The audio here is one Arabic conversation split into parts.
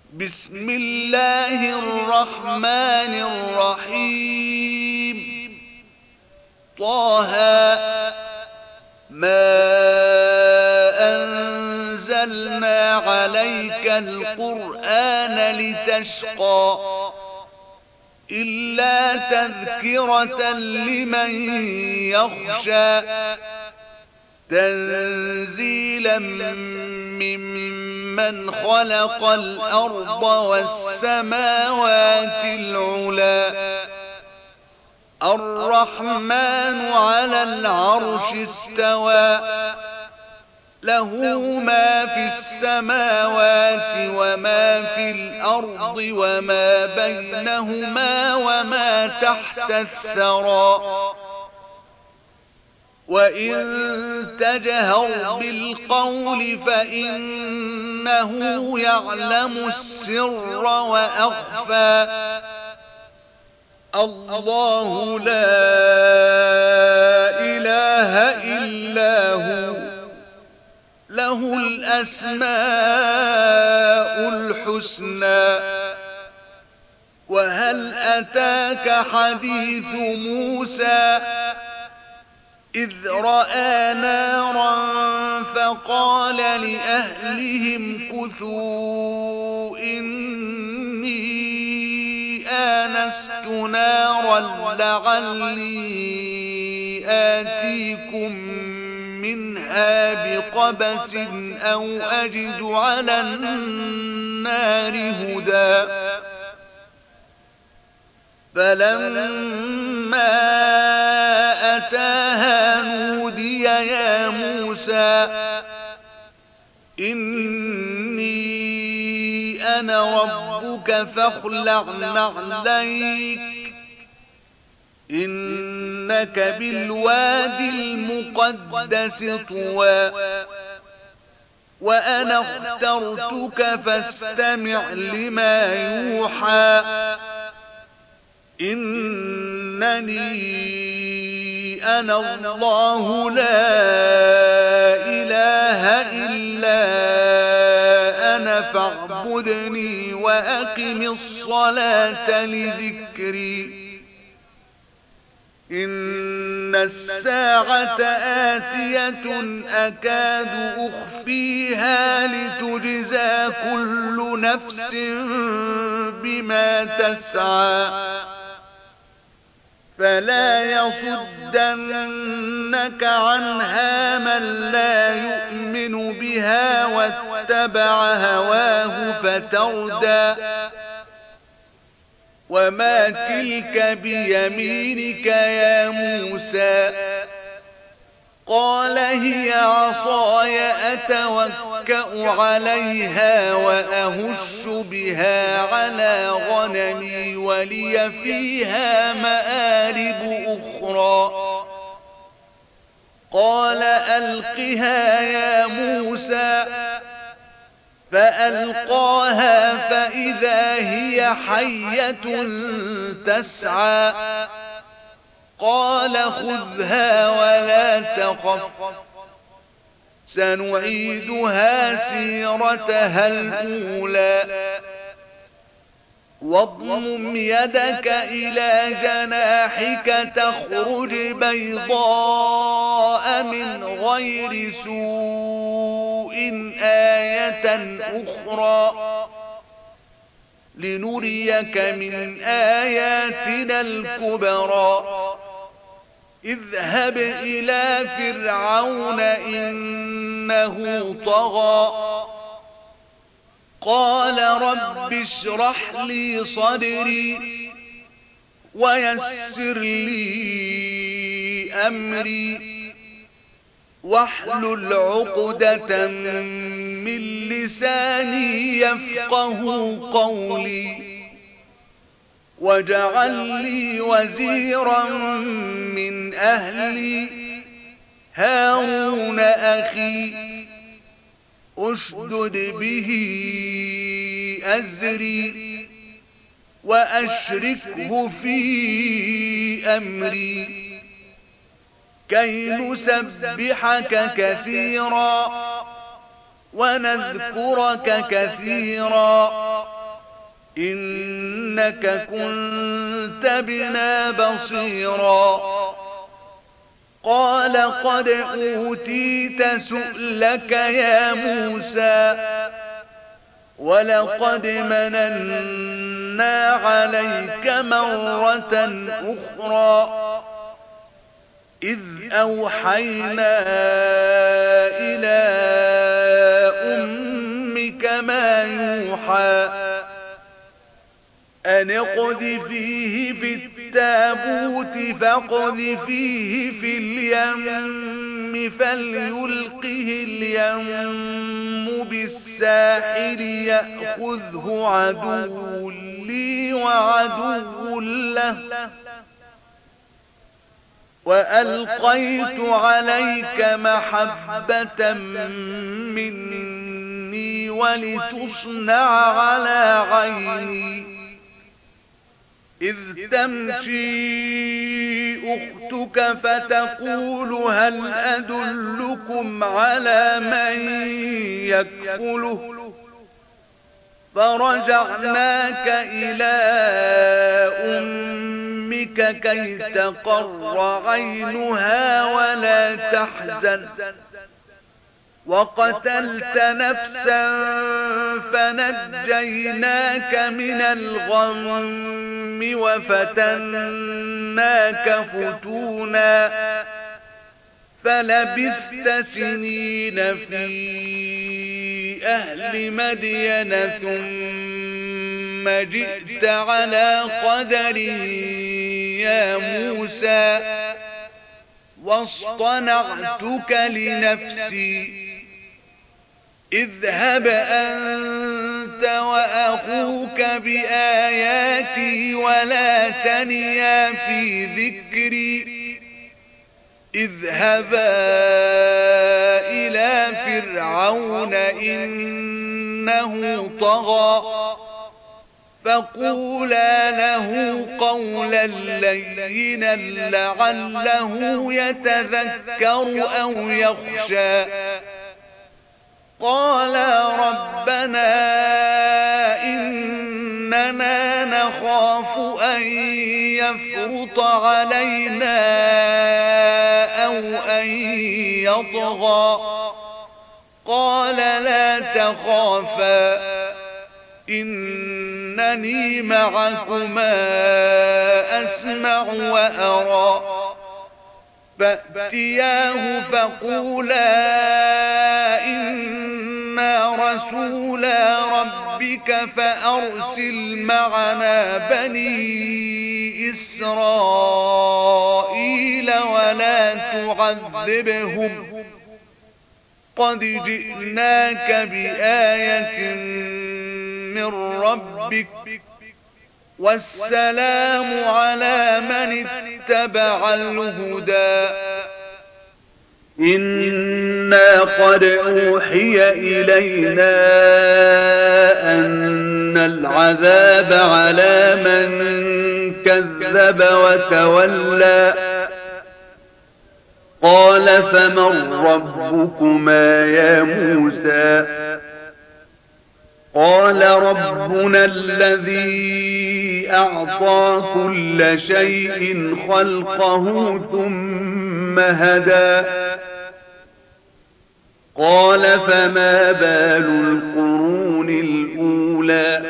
بسم الله الرحمن الرحيم. طه ما أنزلنا عليك القرآن لتشقى إلا تذكرة لمن يخشى تنزيلا ممن خلق الأرض والسماوات العلا الرحمن على العرش استوى له ما في السماوات وما في الأرض وما بينهما وما تحت الثرى وإن تجهر بالقول فإنه يعلم السر وأخفى الله لا إله إلا هو له الأسماء الحسنى وهل أتاك حديث موسى إذ رأى نارا فقال لأهلهم كثوا إني آنست نارا لعلي آتيكم منها بقبس أو أجد على النار هدى فلما أتاها نودي يا موسى إني أنا ربك فاخلع نعليك إنك بالوادي المقدس طوى وأنا اخترتك فاستمع لما يوحى إنني أنا الله لا إله إلا أنا فاعبدني وأقم الصلاة لذكري إن الساعة آتية أكاد أخفيها لتجزى كل نفس بما تسعى فلا يصدنك عنها من لا يؤمن بها واتبع هواه فتردى وما تلك بيمينك يا موسى قال هي عصاي أتوكأ عليها وأهش بها على غنمي ولي فيها مآرب أخرى قال ألقها يا موسى فألقاها فإذا هي حية تسعى قال خذها ولا تخف سنعيدها سيرتها الأولى واضمم يدك إلى جناحك تخرج بيضاء من غير سوء آية أخرى لنريك من آياتنا الكبرى اذهب إلى فرعون إنه طغى قال رب اشرح لي صدري ويسر لي أمري واحلل عقدة من لساني يفقه قولي واجعل لي وزيرا من أهلي هارون أخي أشدد به أزري وأشركه في أمري كي نسبحك كثيرا ونذكرك كثيرا إنك كنت بنا بصيرا قال قد أوتيت سؤلك يا موسى ولقد مننا عليك مرة أخرى إذ أوحينا إلى أمك ما يوحى أن اقذفيه في التابوت فاقذفيه في اليم فليلقه اليم بالساحل يأخذه عدو لي وعدو له وألقيت عليك محبة مني ولتصنع على عيني إذ تمشي أختك فتقول هل أدلكم على من يكفله فرجعناك إلى أمك كي تقر عينها ولا تحزن وقتلت نفسا فنجيناك من الغم وفتناك فتونا فلبثت سنين في أهل مدين ثم جئت على قدر يا موسى واصطنعتك لنفسي اذهب أنت وأخوك بآياتي ولا تنيا في ذكري اذهبا إلى فرعون إنه طغى فقولا له قولا لينا لعله يتذكر أو يخشى قالا ربنا إننا نخاف أن يفرط علينا أو أن يطغى قال لا تخافا إنني معكما أسمع وأرى فأتياه فقولا إنا رسولا ربك فأرسل معنا بني إسرائيل ولا تعذبهم قد جئناك بآية من ربك والسلام على من اتبع الهدى إنا قد أوحي إلينا أن العذاب على من كذب وتولى قال فمن ربكما يا موسى قال ربنا الذي أعطى كل شيء خلقه ثم هدى قال فما بال القرون الأولى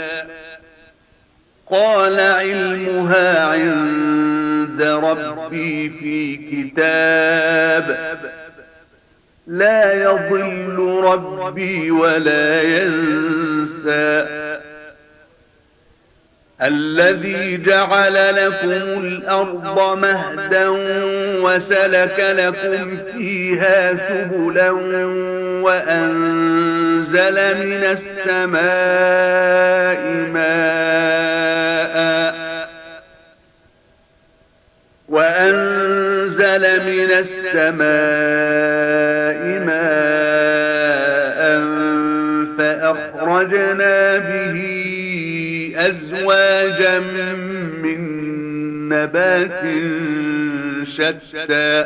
قال علمها عند ربي في كتاب لا يضل ربي ولا ينسى الذي جعل لكم الأرض مهدا وسلك لكم فيها سبلا وأنزل من السماء ماء فأخرجنا به أزواجا من نبات شتى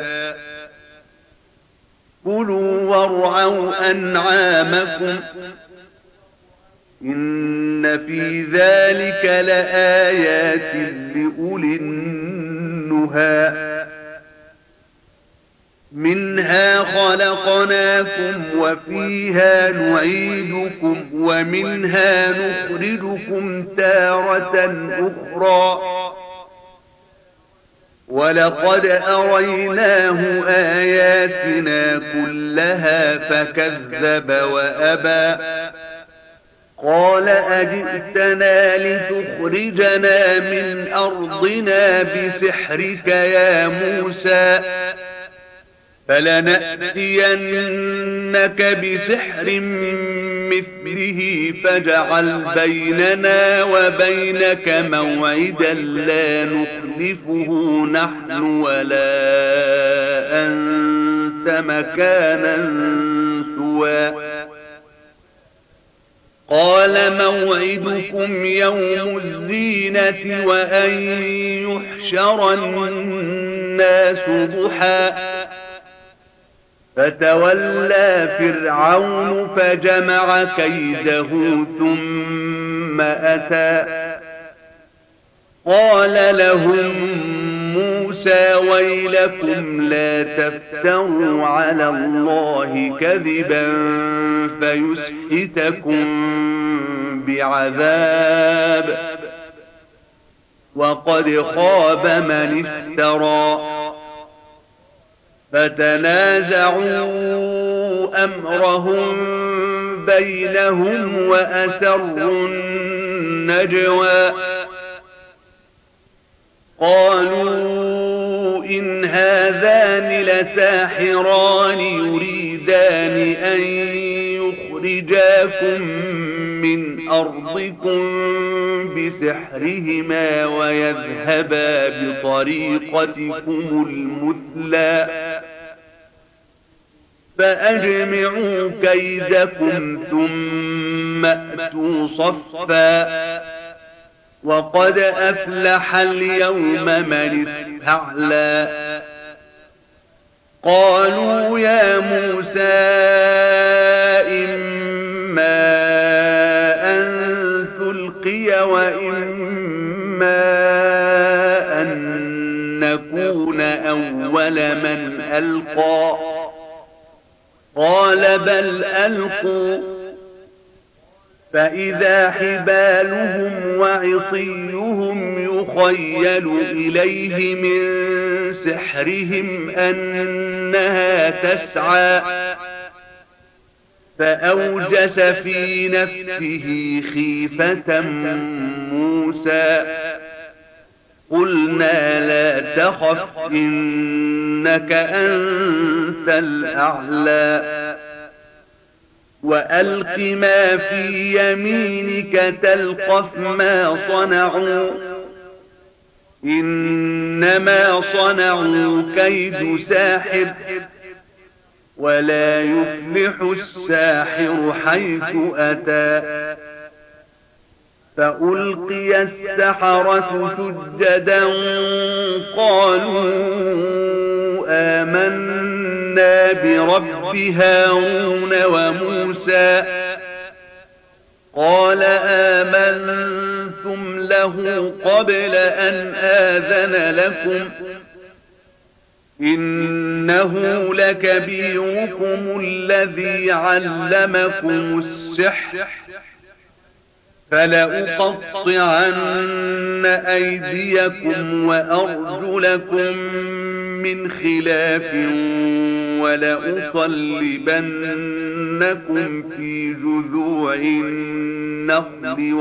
كلوا وارعوا أنعامكم إن إن في ذلك لآيات لأولي النهى منها خلقناكم وفيها نعيدكم ومنها نخرجكم تارة أخرى ولقد أريناه آياتنا كلها فكذب وأبى قال أجئتنا لتخرجنا من أرضنا بسحرك يا موسى فلنأتينك بسحر مثله فاجعل بيننا وبينك موعدا لا نخلفه نحن ولا أنت مكانا سوى قال موعدكم يوم الزينة وأن يحشر الناس ضحى فتولى فرعون فجمع كيده ثم أتى قال لهم موسى ويلكم لا تفتروا على الله كذبا فيسحتكم بعذاب وقد خاب من افترى فتنازعوا أمرهم بينهم وأسروا النجوى قالوا إن هذان لساحران يريدان أن يخرجاكم من أرضكم بسحرهما ويذهبا بطريقتكم المثلى فأجمعوا كيدكم ثم أتوا صفا وقد أفلح اليوم من استعلى قالوا يا موسى إما أن تلقي وإما أن نكون أول من ألقى قال بل ألقوا فإذا حبالهم وعصيهم يخيل إليه من سحرهم أنها تسعى فأوجس في نفسه خيفة موسى قلنا لا تخف إنك أنت الأعلى وألق ما في يمينك تلقف ما صنعوا إنما صنعوا كيد ساحر ولا يفلح الساحر حيث أتى فألقي السحرة سجدا قالوا آمنا برب هارون وموسى قال آمنتم له قبل أن آذن لكم إنه لكبيركم الذي علمكم السحر فلأقطعن أيديكم وأرجلكم من خلاف ولأصلبنكم في جذوع النخل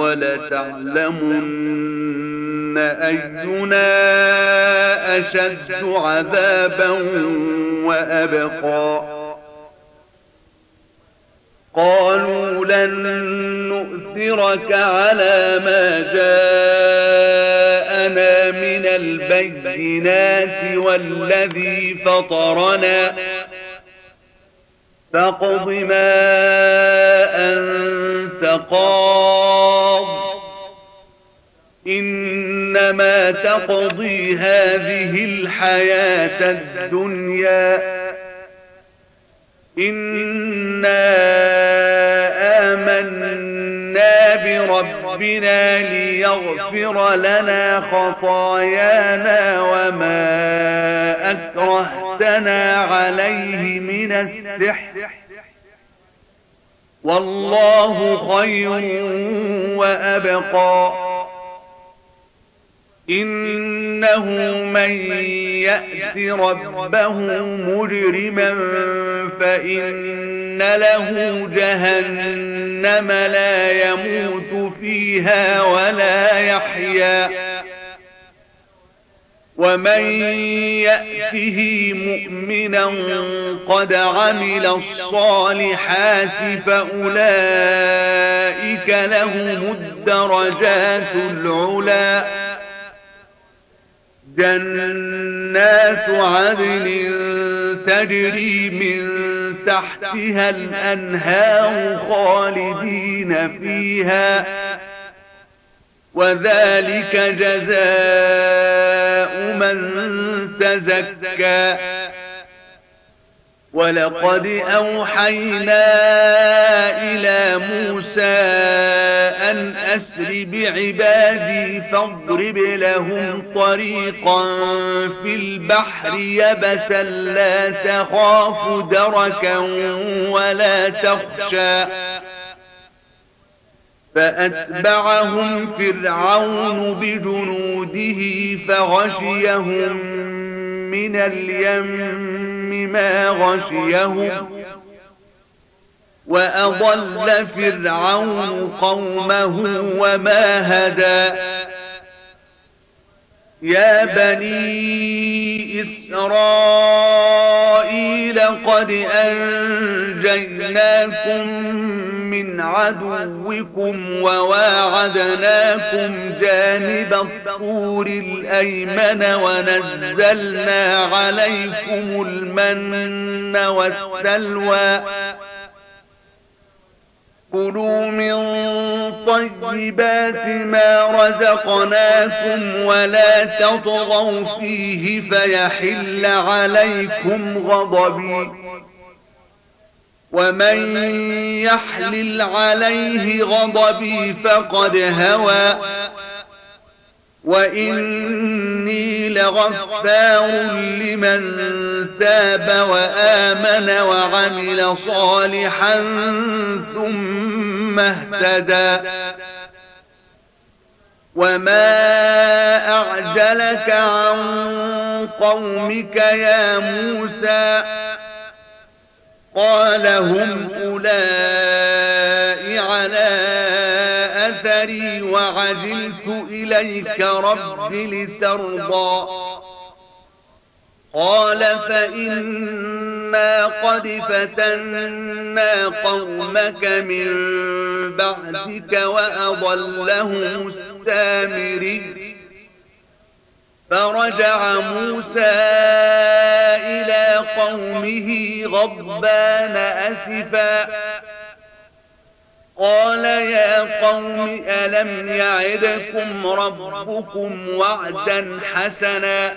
ولتعلمن أينا أشد عذابا وأبقى قالوا لن نؤثرك على ما جاءنا من البينات والذي فطرنا فاقض ما أنت قاض إنما تقضي هذه الحياة الدنيا إنا آمنا بربنا ربنا ليغفر لنا خطايانا وما أكرهتنا عليه من السحر والله خير وأبقى إنه من يأت ربه مجرما فإن له جهنم لا يموت فيها ولا يحيا ومن يأته مؤمنا قد عمل الصالحات فأولئك لهم الدرجات العلى جنات عدن تجري من تحتها الأنهار خالدين فيها وذلك جزاء من تزكى ولقد أوحينا إلى موسى أن أسر بعبادي فاضرب لهم طريقا في البحر يبسا لا تخاف دركا ولا تخشى فأتبعهم فرعون بجنوده فغشيهم من اليم ما غشيهم وأضل فرعون قومه وما هدى يا بني إسرائيل قد أنجيناكم من عدوكم وواعدناكم جانب الطور الأيمن ونزلنا عليكم المن والسلوى كلوا من طيبات ما رزقناكم ولا تطغوا فيه فيحل عليكم غضبي ومن يحلل عليه غضبي فقد هوى وإني لغفار لمن تاب وآمن وعمل صالحا ثم اهتدى وما أعجلك عن قومك يا موسى قال هم أولئك على أثري وعجلت إليك رب لترضى قال فإنا قد فتنا قومك من بعدك وأضلهم السامري فرجع موسى إلى قومه غضبان أسفا قال يا قوم ألم يعدكم ربكم وعدا حسنا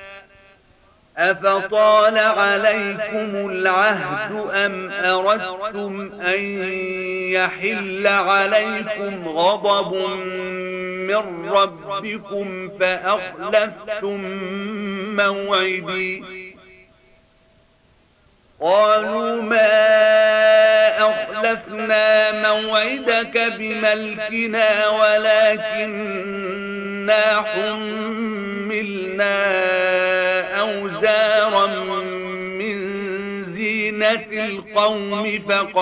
أفطال عليكم العهد أم أردتم أن يحل عليكم غضب من ربكم فأخلفتم موعدي قالوا ما أخلفنا موعدك بملكنا ولكننا حملنا أوزارا من زينة القوم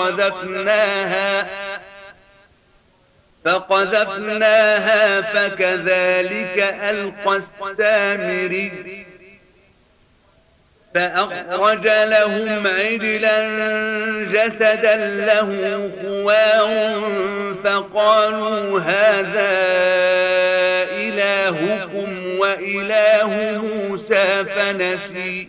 فقذفناها فكذلك ألقى السامري فأخرج لهم عجلا جسدا له خوار فقالوا هذا إلهكم وإله موسى فنسي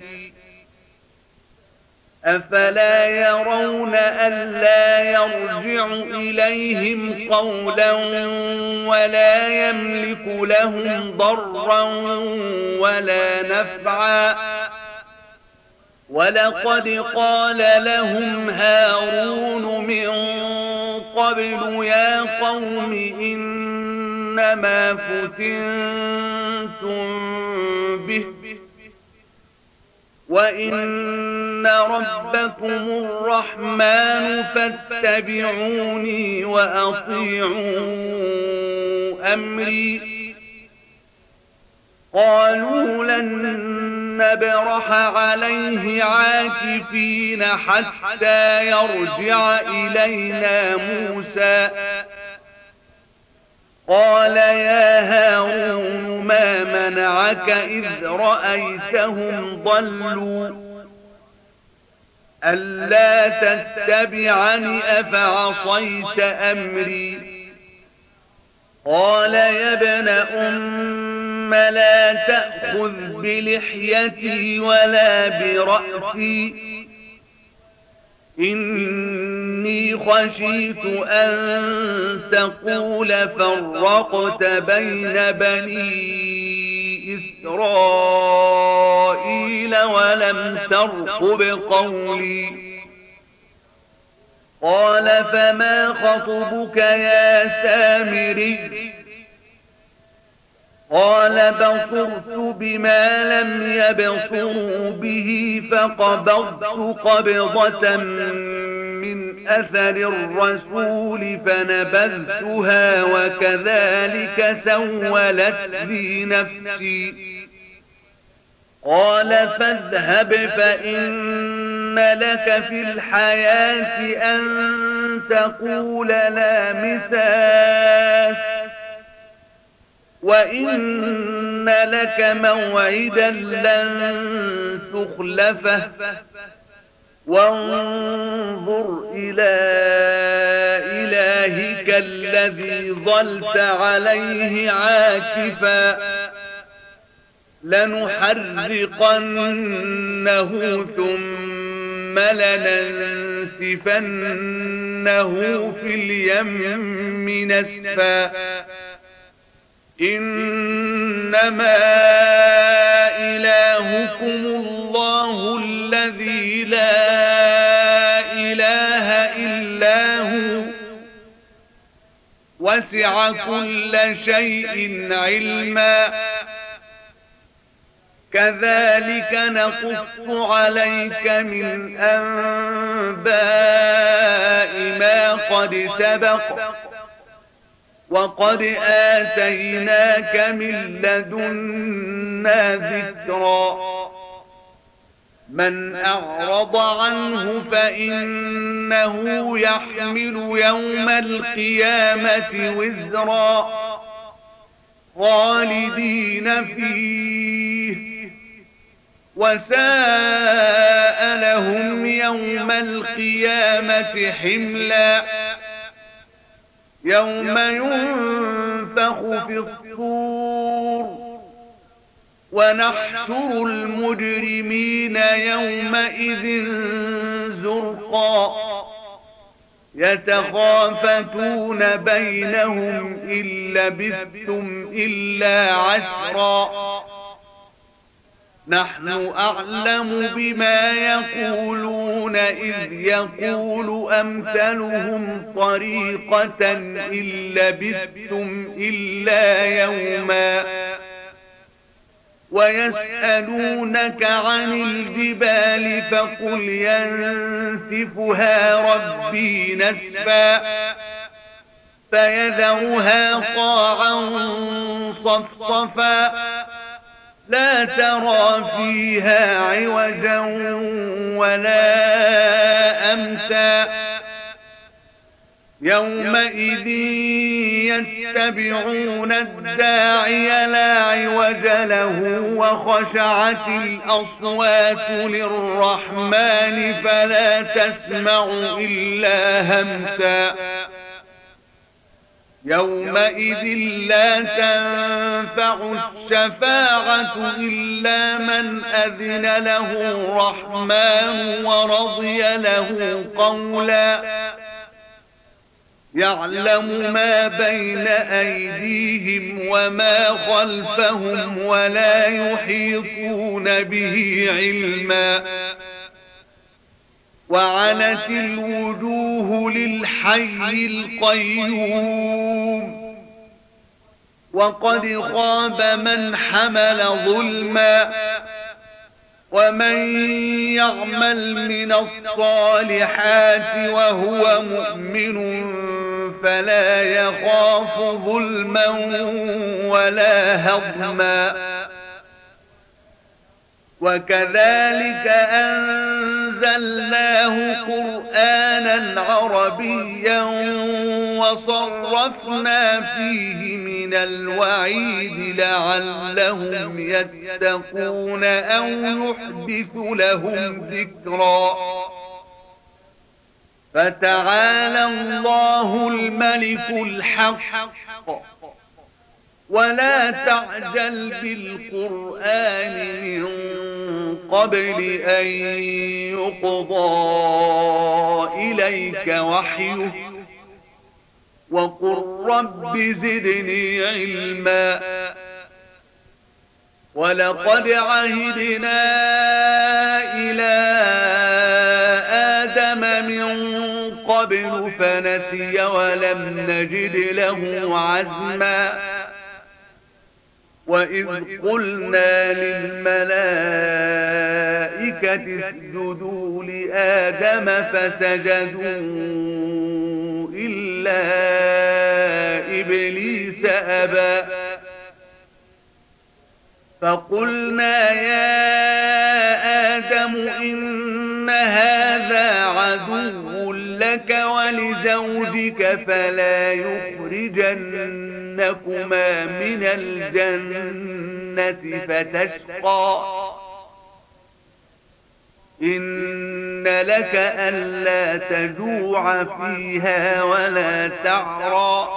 أفلا يرون ألا يرجع إليهم قولا ولا يملك لهم ضرا ولا نفعا ولقد قال لهم هارون من قبل يا قوم ما فتنتم به وإن ربكم الرحمن فاتبعوني وأطيعوا أمري قالوا لن نبرح عليه عاكفين حتى يرجع إلينا موسى قال يا هارون ما منعك إذ رأيتهم ضلوا ألا تتبعني أفعصيت أمري قال يا ابن أم لا تأخذ بلحيتي ولا برأسي إني خشيت أن تقول فرقت بين بني إسرائيل ولم ترقب قولي قال فما خطبك يا سامري قال بصرت بما لم يبصروا به فقبضت قبضة من أثر الرسول فنبذتها وكذلك سولت لي نفسي قال فاذهب فإن لك في الحياة أن تقول لا مساس وإن لك موعدا لن تخلفه وانظر إلى إلهك الذي ظلت عليه عاكفا لنحرقنه ثم لننسفنه في اليم نسفا إنما إلهكم الله الذي لا إله إلا هو وسع كل شيء علما كذلك نقص عليك من أنباء ما قد سبق وقد آتيناك من لدنا ذكرا من أعرض عنه فإنه يحمل يوم القيامة وزرا خالدين فيه وساء لهم يوم القيامة حملا يوم ينفخ في الصور ونحشر المجرمين يومئذ زرقا يتخافتون بينهم إن لبثتم إلا عشرا نحن أعلم بما يقولون إذ يقول أمثلهم طريقة إن لبثتم إلا يوما ويسألونك عن الجبال فقل ينسفها ربي نسفا فيذرها قاعا صفصفا لا ترى فيها عوجا ولا أمتا يومئذ يتبعون الداعي لا عوج له وخشعت الأصوات للرحمن فلا تسمع إلا همسا يومئذ لا تنفع الشفاعة إلا من أذن له الرحمن ورضي له قولا يعلم ما بين أيديهم وما خلفهم ولا يحيطون به علما وعنت الوجوه للحي القيوم وقد خاب من حمل ظلما ومن يعمل من الصالحات وهو مؤمن فلا يخاف ظلما ولا هضما وكذلك أنزلناه قرآنا عربيا وصرفنا فيه من الوعيد لعلهم يتقون أو يحدث لهم ذكرا فتعالى الله الملك الحق ولا تعجل بالقرآن من قبل أن يقضى إليك وحيه وقل رب زدني علما ولقد عهدنا إلى آدم من قبل فنسي ولم نجد له عزما وإذ قلنا للملائكة اسجدوا لآدم فسجدوا إلا إبليس أبى فقلنا يا آدم إن هذا عدو لك ولزوجك فلا يخرجنكما من الجنة فتشقى إن لك ألا تجوع فيها ولا تعرى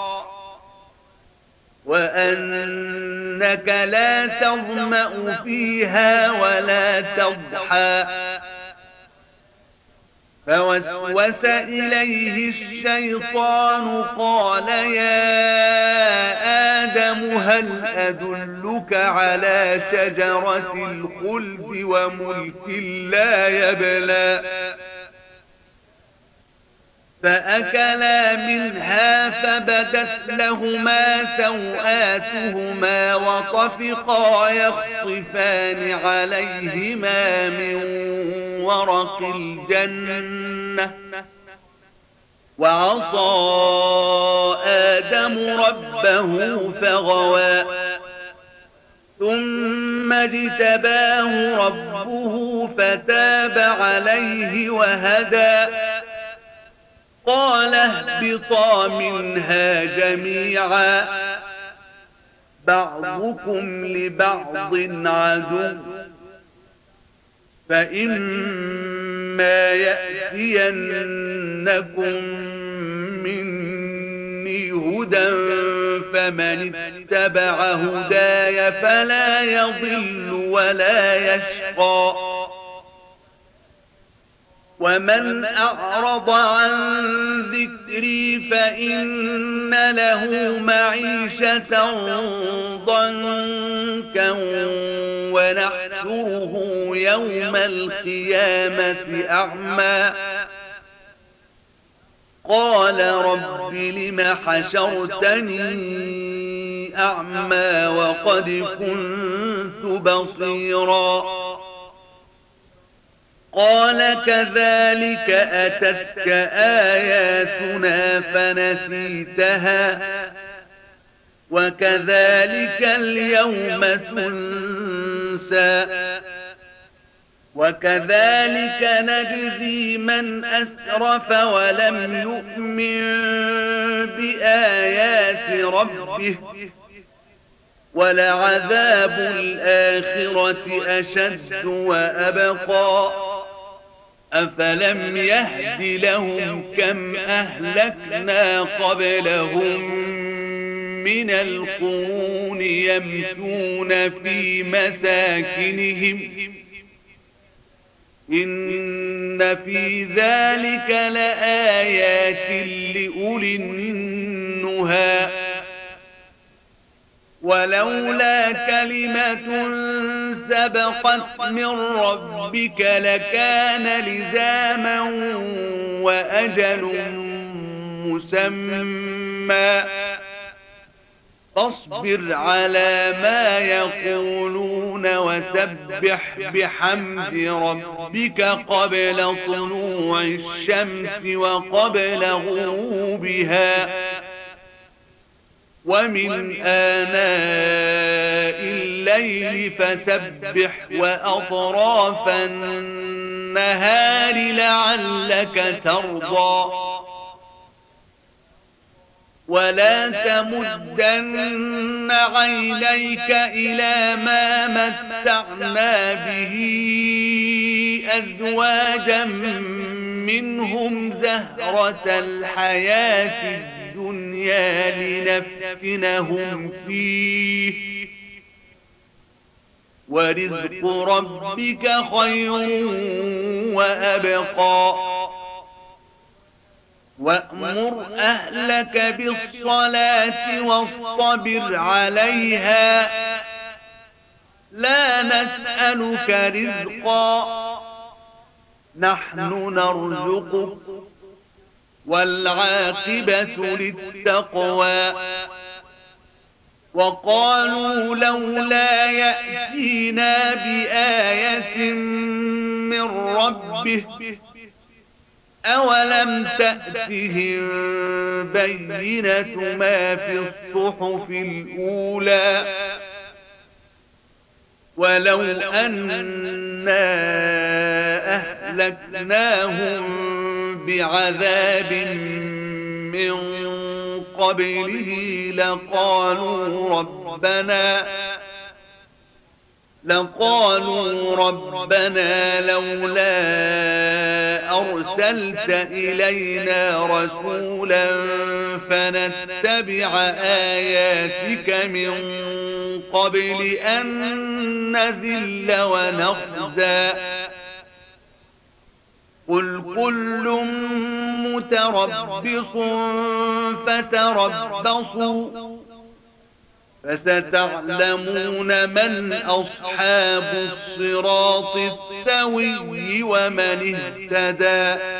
وأنك لا تظمأ فيها ولا تضحى فوسوس إليه الشيطان قال يا آدم هل أدلك على شجرة الخلد وملك لا يبلى فأكلا منها فبدت لهما سوآتهما وطفقا يخصفان عليهما من ورق الجنة وعصى آدم ربه فغوى ثم اجتباه ربه فتاب عليه وهدى قال اهبطا منها جميعا بعضكم لبعض عدو فإما يأتينكم مني هدى فمن اتبع هداي فلا يضل ولا يشقى ومن أعرض عن ذكري فإن له معيشة ضنكا ونحشره يوم القيامة أعمى قال رب لم حشرتني أعمى وقد كنت بصيرا قال كذلك أتتك آياتنا فنسيتها وكذلك اليوم تنسى وكذلك نجزي من أسرف ولم يؤمن بآيات ربه ولعذاب الآخرة أشد وأبقى أفلم يهد لهم كم أهلكنا قبلهم من القرون يمشون في مساكنهم إن في ذلك لآيات لأولي النهى ولولا كلمة سبقت من ربك لكان لزاما وأجل مسمى فاصبر على ما يقولون وسبح بحمد ربك قبل طلوع الشمس وقبل غروبها ومن آناء الليل فسبح وأطراف النهار لعلك ترضى ولا تمدن عينيك إلى ما متعنا به أزواجا منهم زهرة الحياة الدنيا لنفتنهم فيه ورزق ربك خير وأبقى وأمر أهلك بالصلاة واصطبر عليها لا نسألك رزقا نحن نرزقك والعاقبة للتقوى وقالوا لولا يأتينا بآية من ربه أولم تأتهم بينة ما في الصحف الأولى ولو أنا أهلكناهم بعذاب من قبله لقالوا ربنا لولا أرسلت إلينا رسولا فنتبع آياتك من قبل أن نذل ونخزى قل كل متربص فتربصوا فستعلمون من أصحاب الصراط السوي ومن اهتدى